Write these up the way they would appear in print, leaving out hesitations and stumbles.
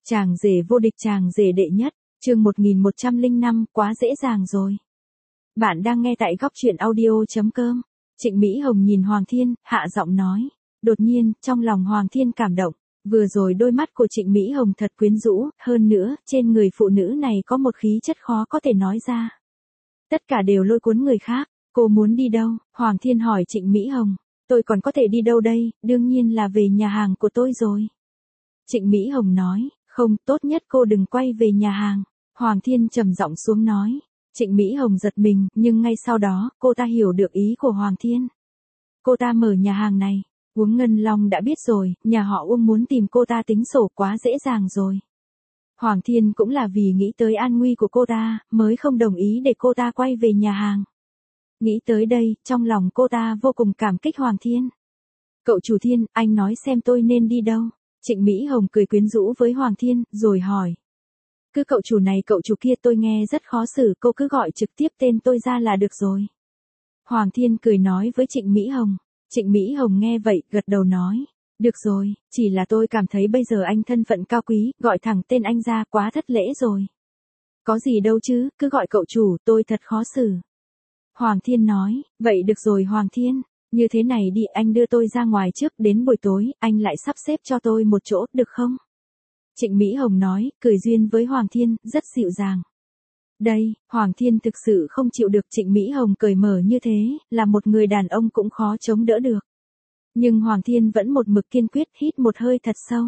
Chàng rể vô địch, chàng rể đệ nhất, chương 1105, quá dễ dàng rồi. Bạn đang nghe tại góc truyện audio.com. Trịnh Mỹ Hồng nhìn Hoàng Thiên, hạ giọng nói. Đột nhiên, trong lòng Hoàng Thiên cảm động. Vừa rồi đôi mắt của Trịnh Mỹ Hồng thật quyến rũ, hơn nữa, trên người phụ nữ này có một khí chất khó có thể nói ra. Tất cả đều lôi cuốn người khác. Cô muốn đi đâu? Hoàng Thiên hỏi Trịnh Mỹ Hồng. Tôi còn có thể đi đâu đây, đương nhiên là về nhà hàng của tôi rồi. Trịnh Mỹ Hồng nói, không, tốt nhất cô đừng quay về nhà hàng. Hoàng Thiên trầm giọng xuống nói. Trịnh Mỹ Hồng giật mình, nhưng ngay sau đó, cô ta hiểu được ý của Hoàng Thiên. Cô ta mở nhà hàng này, Uống Ngân Long đã biết rồi, nhà họ Uông muốn tìm cô ta tính sổ quá dễ dàng rồi. Hoàng Thiên cũng là vì nghĩ tới an nguy của cô ta, mới không đồng ý để cô ta quay về nhà hàng. Nghĩ tới đây, trong lòng cô ta vô cùng cảm kích Hoàng Thiên. Cậu chủ Thiên, anh nói xem tôi nên đi đâu? Trịnh Mỹ Hồng cười quyến rũ với Hoàng Thiên, rồi hỏi. Cứ cậu chủ này cậu chủ kia tôi nghe rất khó xử, cô cứ gọi trực tiếp tên tôi ra là được rồi. Hoàng Thiên cười nói với Trịnh Mỹ Hồng. Trịnh Mỹ Hồng nghe vậy, gật đầu nói. Được rồi, chỉ là tôi cảm thấy bây giờ anh thân phận cao quý, gọi thẳng tên anh ra quá thất lễ rồi. Có gì đâu chứ, cứ gọi cậu chủ, tôi thật khó xử. Hoàng Thiên nói, vậy được rồi Hoàng Thiên, như thế này đi, anh đưa tôi ra ngoài trước, đến buổi tối, anh lại sắp xếp cho tôi một chỗ, được không? Trịnh Mỹ Hồng nói, cười duyên với Hoàng Thiên, rất dịu dàng. Đây, Hoàng Thiên thực sự không chịu được Trịnh Mỹ Hồng cởi mở như thế, là một người đàn ông cũng khó chống đỡ được. Nhưng Hoàng Thiên vẫn một mực kiên quyết, hít một hơi thật sâu.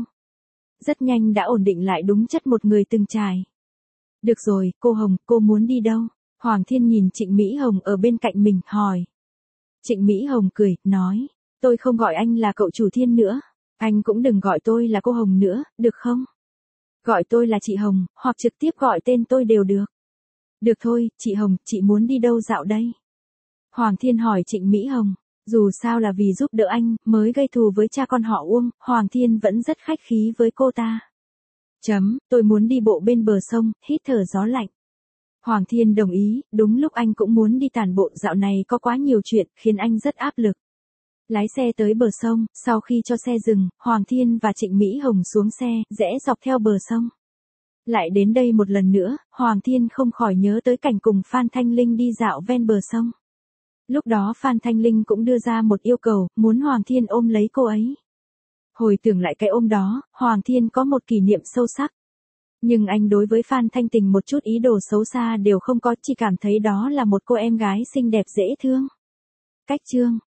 Rất nhanh đã ổn định lại đúng chất một người từng trải. Được rồi, cô Hồng, cô muốn đi đâu? Hoàng Thiên nhìn Trịnh Mỹ Hồng ở bên cạnh mình, hỏi. Trịnh Mỹ Hồng cười, nói, tôi không gọi anh là cậu chủ Thiên nữa, anh cũng đừng gọi tôi là cô Hồng nữa, được không? Gọi tôi là chị Hồng, hoặc trực tiếp gọi tên tôi đều được. Được thôi, chị Hồng, chị muốn đi đâu dạo đây? Hoàng Thiên hỏi Trịnh Mỹ Hồng, dù sao là vì giúp đỡ anh, mới gây thù với cha con họ Uông, Hoàng Thiên vẫn rất khách khí với cô ta. Tôi muốn đi bộ bên bờ sông, hít thở gió lạnh. Hoàng Thiên đồng ý, đúng lúc anh cũng muốn đi tản bộ, dạo này có quá nhiều chuyện, khiến anh rất áp lực. Lái xe tới bờ sông, sau khi cho xe dừng, Hoàng Thiên và Trịnh Mỹ Hồng xuống xe, rẽ dọc theo bờ sông. Lại đến đây một lần nữa, Hoàng Thiên không khỏi nhớ tới cảnh cùng Phan Thanh Linh đi dạo ven bờ sông. Lúc đó Phan Thanh Linh cũng đưa ra một yêu cầu, muốn Hoàng Thiên ôm lấy cô ấy. Hồi tưởng lại cái ôm đó, Hoàng Thiên có một kỷ niệm sâu sắc. Nhưng anh đối với Phan Thanh Tình một chút ý đồ xấu xa đều không có, chỉ cảm thấy đó là một cô em gái xinh đẹp dễ thương. Cách chương